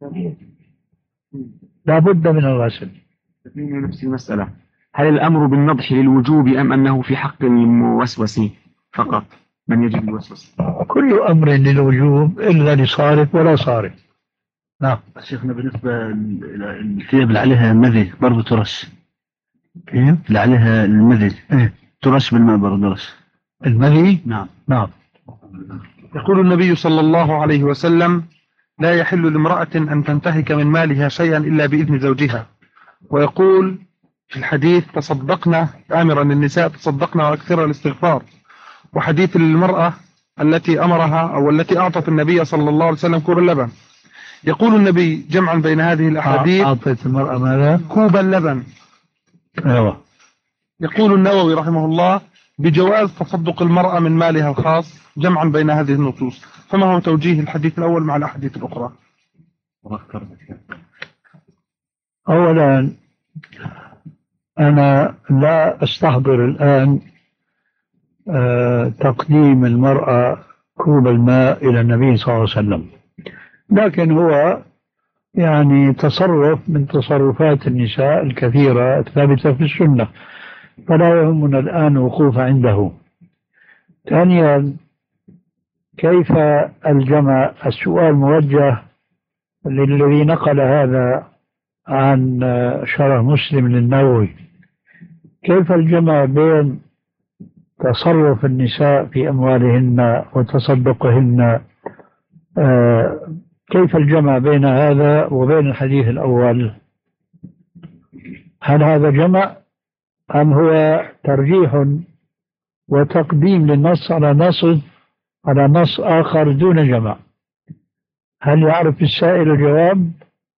لا بد من الغسل. نفس المسألة، هل الأمر بالنضح للوجوب أم أنه في حق الموسوس فقط من يجب الوسوس؟ كل أمر للوجوب إلا لصارف ولا صارف. نعم. شيخنا بالنسبة للثياب اللي عليها مذي برضو ترش، كيف؟ اللي عليها المذي إيه؟ ترش بالماء برضو ترش المذي؟ نعم. نعم. يقول النبي صلى الله عليه وسلم: لا يحل لامرأة أن تنتهك من مالها شيئا إلا بإذن زوجها. ويقول في الحديث: تصدقنا، آمرا النساء تصدقنا وأكثر الاستغفار. وحديث المرأة التي أمرها أو التي أعطت النبي صلى الله عليه وسلم كوب اللبن. يقول النبي جمعا بين هذه الأحاديث: أعطت المرأة ماذا؟ كوب اللبن. أيوة. يقول النووي رحمه الله: بجواز تصدق المرأة من مالها الخاص، جمعا بين هذه النصوص. فما هو توجيه الحديث الأول مع الأحاديث الأخرى؟ أولا أنا لا أستحضر الآن آه تقديم المرأة كوب الماء إلى النبي صلى الله عليه وسلم، لكن هو يعني تصرف من تصرفات النساء الكثيرة الثابتة في السنة، فلا يهمنا الآن وقوف عنده. ثانيا، كيف الجمع؟ السؤال موجه للذي نقل هذا عن شرح مسلم للنووي. كيف الجمع بين تصرف النساء في أموالهن وتصدقهن؟ آه كيف الجمع بين هذا وبين الحديث الأول؟ هل هذا جمع أم هو ترجيح وتقديم للنص على نص على نص آخر دون جمع؟ هل يعرف السائل الجواب؟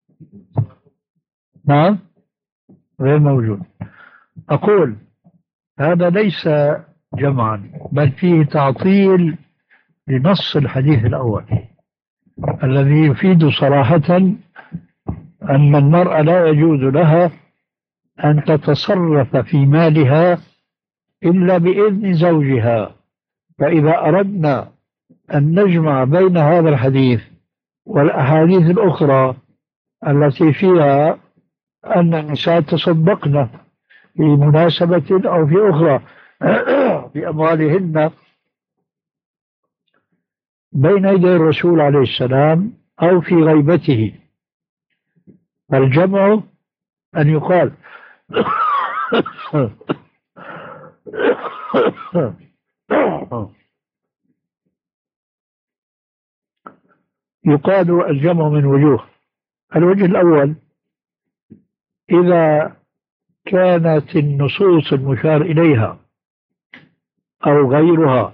نعم، غير موجود. أقول هذا ليس جمعا، بل فيه تعطيل لنص الحديث الأول الذي يفيد صراحة أن المرأة لا يجوز لها أن تتصرف في مالها إلا بإذن زوجها. فإذا أردنا أن نجمع بين هذا الحديث والأحاديث الأخرى التي فيها أن النساء تصدقن في مناسبة أو في أخرى بأموالهن بين يدي الرسول عليه السلام أو في غيبته، فالجمع أن يقال يقال الجمع من وجوه. الوجه الأول: إذا كانت النصوص المشار إليها أو غيرها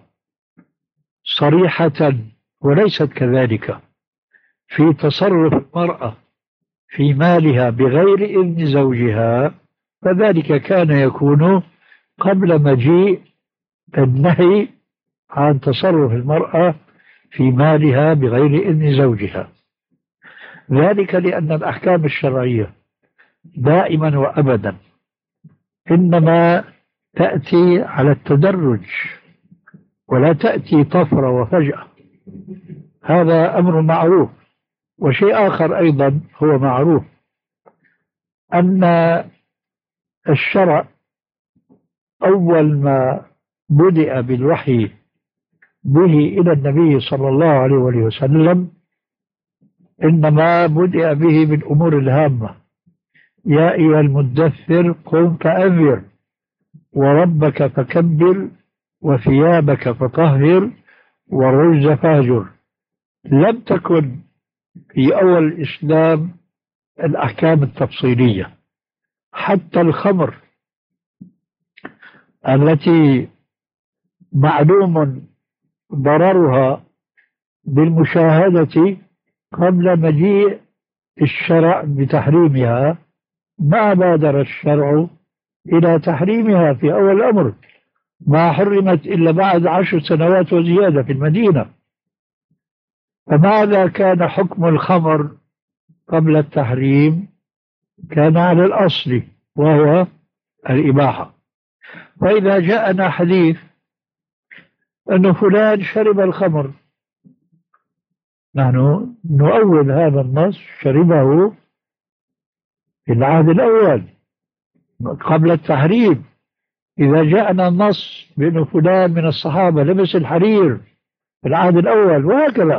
صريحة وليست كذلك في تصرف المرأة في مالها بغير إذن زوجها، فذلك كان يكون قبل مجيء النهي عن تصرف المرأة في مالها بغير إذن زوجها. ذلك لأن الأحكام الشرعية دائما وأبدا إنما تأتي على التدرج ولا تأتي طفرة وفجأة. هذا أمر معروف. وشيء آخر أيضا هو معروف، أن الشرع أول ما بدأ بالوحي به إلى النبي صلى الله عليه وسلم إنما بدأ به بالأمور الهامة: يا أيها المدثر قم فأنذر وربك فكبر وثيابك فطهر والرجز فاهجر. لم تكن في أول الإسلام الأحكام التفصيلية. حتى الخمر التي معلوم ضررها بالمشاهدة قبل مجيء الشرع بتحريمها، ما بادر الشرع إلى تحريمها في أول الأمر، ما حرمت إلا بعد عشر سنوات وزيادة في المدينة. فماذا كان حكم الخمر قبل التحريم؟ كان على الأصل وهو الإباحة. فإذا جاءنا حديث أن فلان شرب الخمر، نحن نؤول هذا النص شربه في العهد الأول قبل التحريم. إذا جاءنا النص بأن فلان من الصحابة لبس الحرير في العهد الأول وهكذا.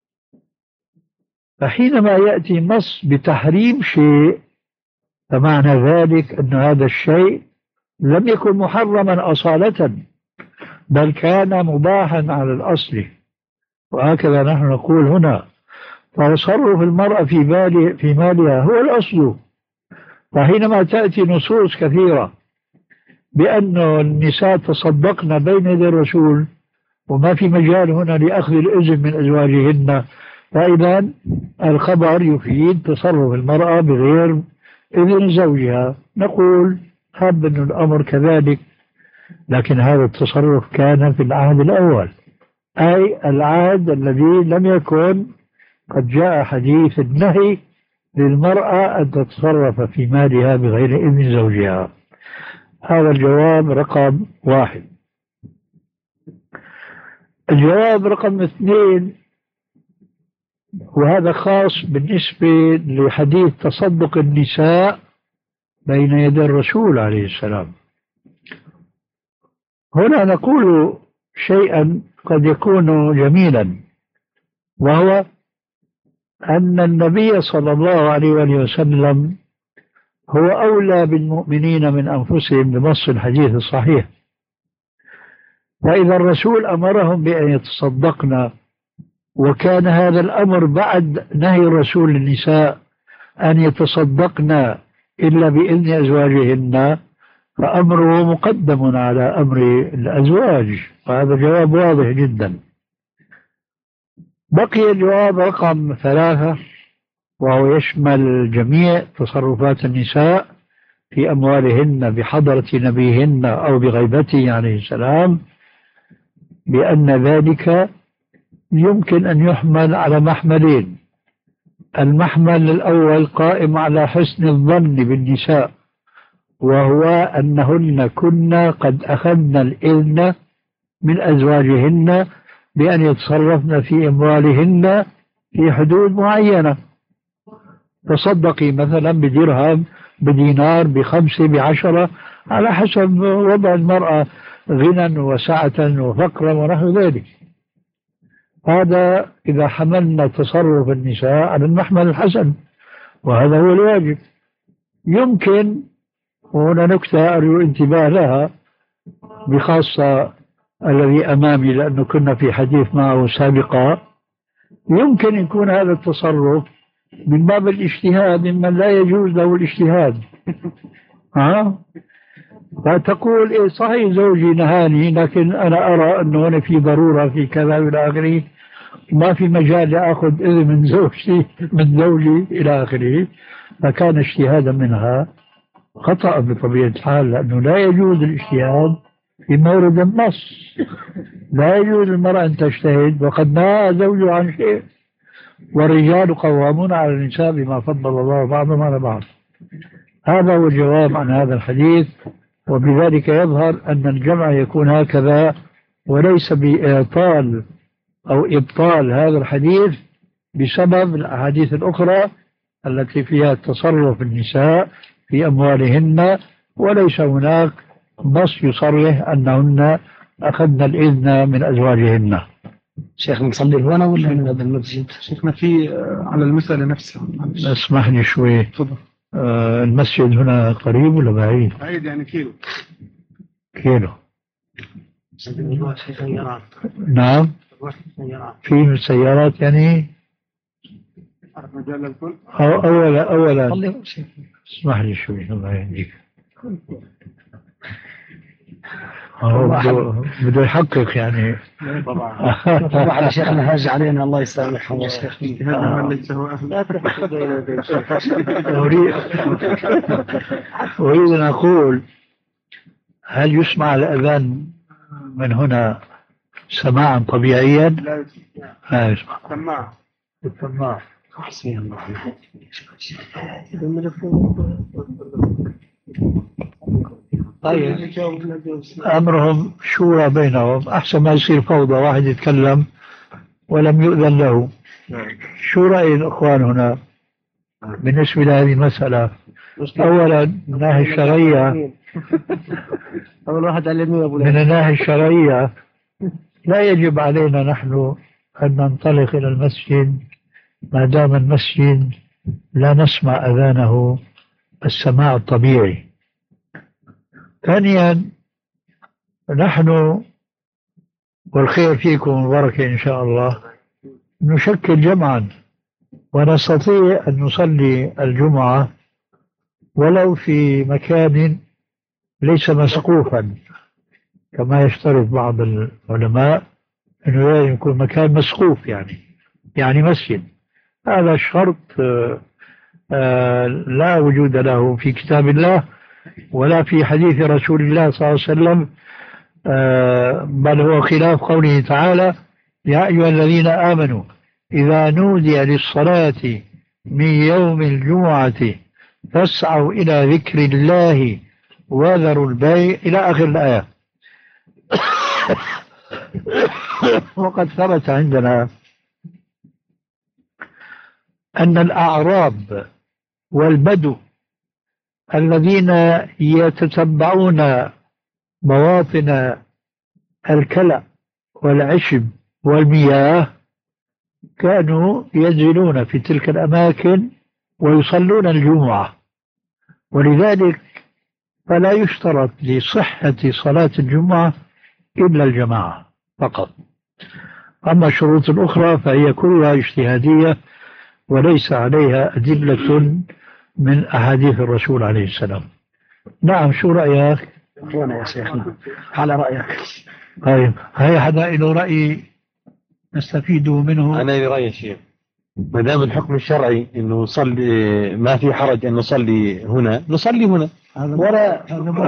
فحينما يأتي النص بتحريم شيء فمعنى ذلك أن هذا الشيء لم يكن محرما أصالة، بل كان مباحا على الأصل. وهكذا نحن نقول هنا: فتصرف المرأة في مالها في مالها هو الأصل. فحينما تأتي نصوص كثيرة بأن النساء تصدقن بين يدي الرسول وما في مجال هنا لأخذ الإذن من أزواجهن، فإذا الخبر يفيد تصرف المرأة بغير إذن زوجها. نقول هذا أن الأمر كذلك، لكن هذا التصرف كان في العهد الأول، أي العهد الذي لم يكن قد جاء حديث النهي للمرأة أن تتصرف في مالها بغير إذن زوجها. هذا الجواب رقم واحد. الجواب رقم اثنين، وهذا خاص بالنسبة لحديث تصدق النساء بين يدي الرسول عليه السلام. هنا نقول شيئا قد يكون جميلا، وهو أن النبي صلى الله عليه وسلم هو أولى بالمؤمنين من أنفسهم بنص الحديث الصحيح. فإذا الرسول أمرهم بأن يتصدقن، وكان هذا الأمر بعد نهي الرسول للنساء أن يتصدقن إلا بإذن أزواجهن، فأمره مقدم على أمر الأزواج. وهذا جواب واضح جدا. بقي الجواب رقم ثلاثة، وهو يشمل جميع تصرفات النساء في أموالهن بحضرة نبيهن أو بغيبته عليه السلام، بأن ذلك يمكن أن يحمل على محملين. المحمل الأول قائم على حسن الظن بالنساء، وهو أنهن كن قد أخذن الإذن من أزواجهن بأن يتصرفن في أموالهن في حدود معينة. تصدقي مثلا بدرهم، بدينار، بخمسة، بعشرة، على حسب وضع المرأة غنى وسعة وفقرا ونحو ذلك. هذا إذا حملنا تصرف النساء على المحمل الحسن، وهذا هو الواجب. يمكن، وهنا نكتة أرجو انتباه لها بخاصة الذي أمامي لأنه كنا في حديث معه سابقا، يمكن يكون هذا التصرف من باب الاجتهاد ممن لا يجوز له الاجتهاد. ها؟ فتقول إيه صحيح زوجي نهاني، لكن أنا أرى أنه هنا في ضرورة في كذا إلى آخره، ما في مجال لأخذ إذن من زوجتي من زوجي إلى آخره. فكان اجتهادا منها خطأ بطبيعة الحال، لأنه لا يجوز الاجتهاد في مورد النص. لا يجوز المرأة أن تجتهد وقد نهى زوجها عن شيء. والرجال قوامون على النساء بما فضل الله بعضهم على بعض. هذا هو الجواب عن هذا الحديث. وبذلك يظهر أن الجمع يكون هكذا، وليس بإعطال أو إبطال هذا الحديث بسبب الأحاديث الأخرى التي فيها تصرف النساء في أموالهن، وليس هناك نص يصرح أنهن أخذن الإذن من أزواجهن. شيخ نصلي هنا ولا من هذا المسجد؟ شيخنا في على المسألة نفسها. اسمح لي شوي. تفضل. آه المسجد هنا قريب ولا بعيد؟ بعيد يعني كيلو. كيلو. في سيارات. نعم. سيارات. في سيارات يعني. مجال الكل. أو أولا أولا اسمح لي شوي الله يهديك. هو بده يحقق يعني. طبعا على شيخنا هاج علينا الله يسامحه يا شيخ. لا تحكي إلى أريد أريد أن أقول هل يسمع الأذان من هنا سماعا طبيعيا؟ لا يسمع. سماع. السماع. حسبي الله. طيب أمرهم شورى بينهم، أحسن ما يصير فوضى واحد يتكلم ولم يؤذن له. شو رأي الأخوان هنا بالنسبة لهذه المسألة؟ أولا من الناحية الشرعية، أول واحد علمني أبو من الناحية الشرعية لا يجب علينا نحن أن ننطلق إلى المسجد ما دام المسجد لا نسمع أذانه السماع الطبيعي. ثانيا نحن والخير فيكم والبركة إن شاء الله نشكل جمعا ونستطيع أن نصلي الجمعة ولو في مكان ليس مسقوفا كما يشترط بعض العلماء أنه لازم يكون مكان مسقوف، يعني يعني مسجد. هذا شرط لا وجود له في كتاب الله ولا في حديث رسول الله صلى الله عليه وسلم، بل هو خلاف قوله تعالى: يا أيها الذين آمنوا إذا نودي للصلاة من يوم الجمعة فاسعوا إلى ذكر الله وذروا البيع إلى آخر الآية. وقد ثبت عندنا أن الأعراب والبدو الذين يتتبعون مواطن الكلأ والعشب والمياه كانوا ينزلون في تلك الأماكن ويصلون الجمعة، ولذلك فلا يشترط لصحة صلاة الجمعة إلا الجماعة فقط. أما الشروط الأخرى فهي كلها اجتهادية وليس عليها أدلة من أحاديث الرسول عليه السلام. نعم، شو رأيك؟ أخوانا يا شيخنا على رأيك. طيب هي حدا له رأي نستفيد منه؟ أنا لي رأي شيخ، ما دام الحكم الشرعي إنه نصلي ما في حرج أن نصلي هنا نصلي هنا. ولا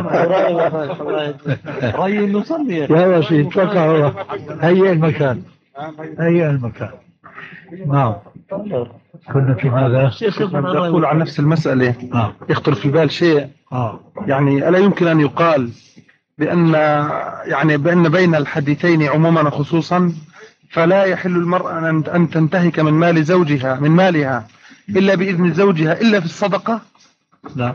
رأيي إنه نصلي يا وسيد توقع هيئ المكان هيئ المكان. نعم كنا في ماذا؟ يقول عن نفس المسألة. آه. يخطر في بال شيء. آه. يعني ألا يمكن أن يقال بأن يعني بأن بين الحديثين عموما وخصوصا فلا يحل المرأة أن تنتهك من مال زوجها من مالها إلا بإذن زوجها إلا في الصدقة؟ لا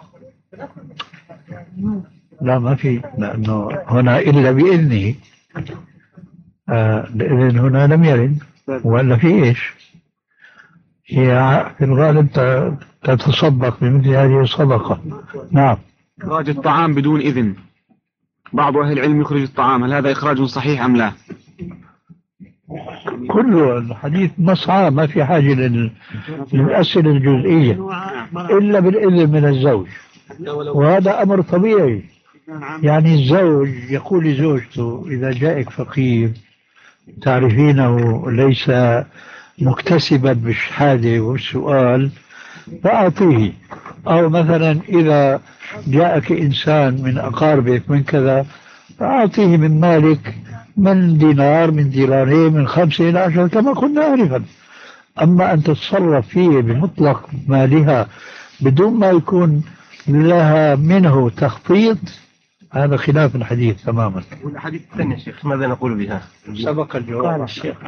لا ما في، لأنه هنا إلا بإذنه. آه الإذن هنا لم يرد، ولا في إيش؟ هي في الغالب تتصدق بمثل هذه الصدقة. نعم. إخراج الطعام بدون إذن، بعض أهل العلم يخرج الطعام، هل هذا إخراج صحيح أم لا؟ كله الحديث نص عام، ما في حاجة للأسئلة الجزئية إلا بالإذن من الزوج. وهذا أمر طبيعي. يعني الزوج يقول لزوجته إذا جاءك فقير تعرفينه ليس مكتسبا بالشهادة والسؤال فأعطيه، أو مثلا إذا جاءك إنسان من أقاربك من كذا فأعطيه من مالك من دينار من دينارين من خمسة إلى عشرة كما كنا آنفا. أما أن تتصرف فيه بمطلق مالها بدون ما يكون لها منه تخطيط هذا خلاف الحديث تماما. والحديث الثاني يا شيخ ماذا نقول بها؟ سبق الجواب.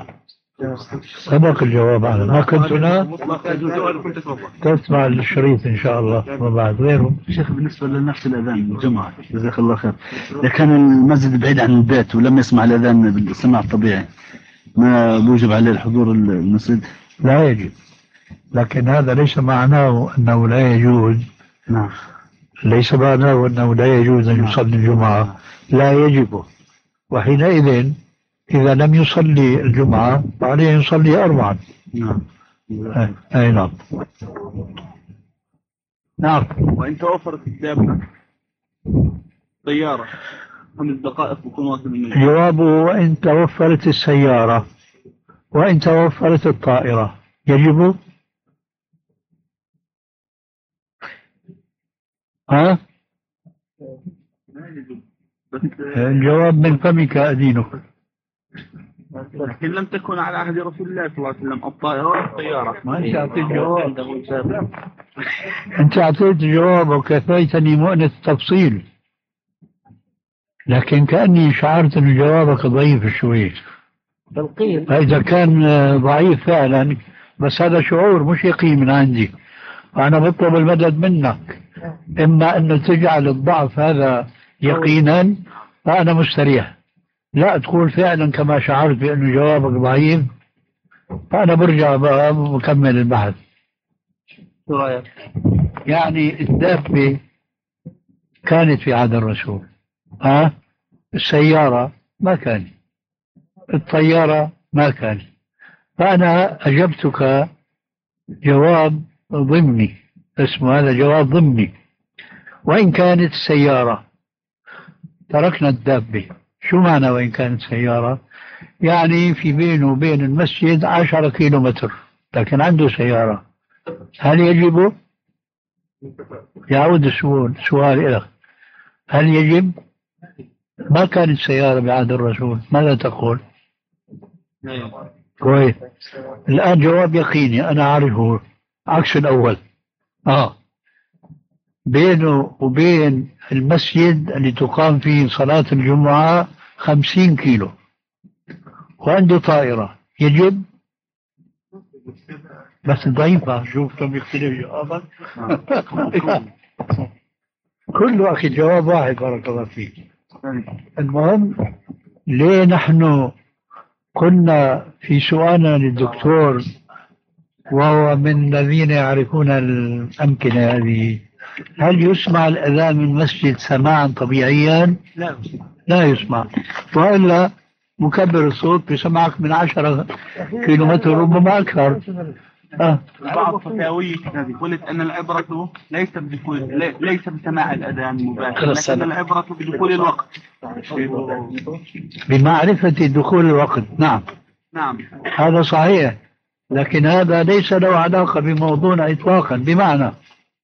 سبق الجواب على ما كنت هنا تسمع الشريط إن شاء الله وبعد غيره. شيخ بالنسبة لنفس الأذان الجمعة جزاك الله خير، إذا كان المسجد بعيد عن البيت ولم يسمع الأذان بالسماع الطبيعي ما يوجب عليه الحضور المسجد؟ لا يجب، لكن هذا ليس معناه أنه لا يجوز. نعم. ليس معناه أنه لا يجوز أن يصلي الجمعة، لا يجب. وحينئذ إذا لم يصلي الجمعة فعليه يصلي أربعا. نعم. أي نعم. نعم. وإن توفرت الدابة طيارة خمس دقائق بكون واصل من جوابه وإن توفرت السيارة وإن توفرت الطائرة يجب. ها؟ الجواب من فمك أدينك. لكن لم تكن على عهد رسول الله صلى الله عليه وسلم الطائرة والطيارة. ما أنت أعطيت جواب. أنت أعطيت جواب وكفيتني مؤنة التفصيل، لكن كأني شعرت أن جوابك ضعيف شوي. فإذا كان ضعيف فعلا بس هذا شعور مش يقين من عندي، وأنا بطلب المدد منك، إما أن تجعل الضعف هذا يقينا فأنا مستريح، لا تقول فعلا كما شعرت بأن جوابك ضعيف فأنا برجع بقى ومكمل البحث. يعني الدابة كانت في عهد الرسول، ها؟ السيارة ما كان، الطيارة ما كان، فأنا أجبتك جواب ضمني، اسمه هذا جواب ضمني. وإن كانت السيارة تركنا الدابة. شو معنى وإن كانت سيارة؟ يعني في بينه وبين المسجد عشرة كيلو متر لكن عنده سيارة، هل يجب؟ يعود السؤال سؤال لك، هل يجب؟ ما كانت سيارة بعهد الرسول، ماذا تقول؟ كويس. الآن جواب يقيني أنا أعرفه عكس الأول. آه بينه وبين المسجد اللي تقام فيه صلاة الجمعة خمسين كيلو وعنده طائرة، يجب؟ بس ضعيفة. شوف كم يختلف جوابك. كله أخي جواب واحد بارك الله فيك. المهم ليه نحن كنا في سؤالنا للدكتور وهو من الذين يعرفون الأمكنة هذه، هل يسمع الأذان من المسجد سماعا طبيعيا؟ لا لا يسمع، وإلا مكبر الصوت بسمعك من عشرة كيلومتر ربما أكثر. آه. بعض فتاوي قلت أن العبرة ليس بدخول ليس بسماع الأذان مباشرة، لكن العبرة بدخول الوقت، بمعرفة دخول الوقت. نعم نعم هذا صحيح، لكن هذا ليس له علاقة بموضوعنا إطلاقا. بمعنى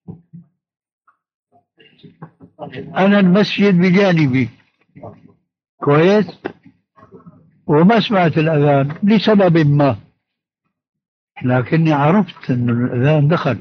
أنا المسجد بجانبي كويس وما سمعت الأذان لسبب ما، لكني عرفت أن الأذان دخل،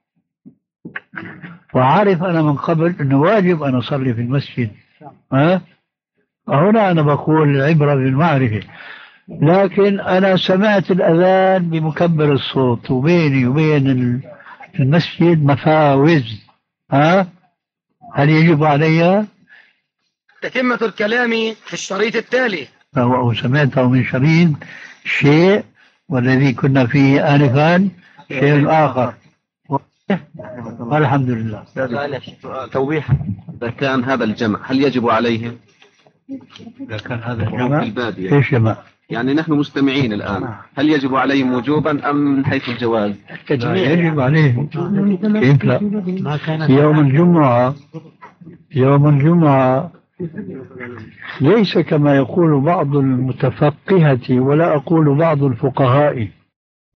وعارف أنا من قبل أنه واجب أن أصلي في المسجد. ها؟ هنا أنا بقول العبرة بالمعرفة، لكن أنا سمعت الأذان بمكبر الصوت وبيني وبين المسجد مفاوز، ها؟ هل يجب علي؟ تتمة الكلام في الشريط التالي. أو سمعته من شريط شيء والذي كنا فيه آنفا شيء آخر. الحمد لله. توضيحا، إذا كان هذا الجمع هل يجب عليهم؟ إذا كان هذا الجمع إيش جمع؟ يعني نحن مجتمعين الآن، هل يجب عليهم وجوبا أم من حيث الجواز؟ لا، يجب عليهم. كيف لا؟ ما كانت يوم الجمعة يوم الجمعة ليس كما يقول بعض المتفقهة ولا أقول بعض الفقهاء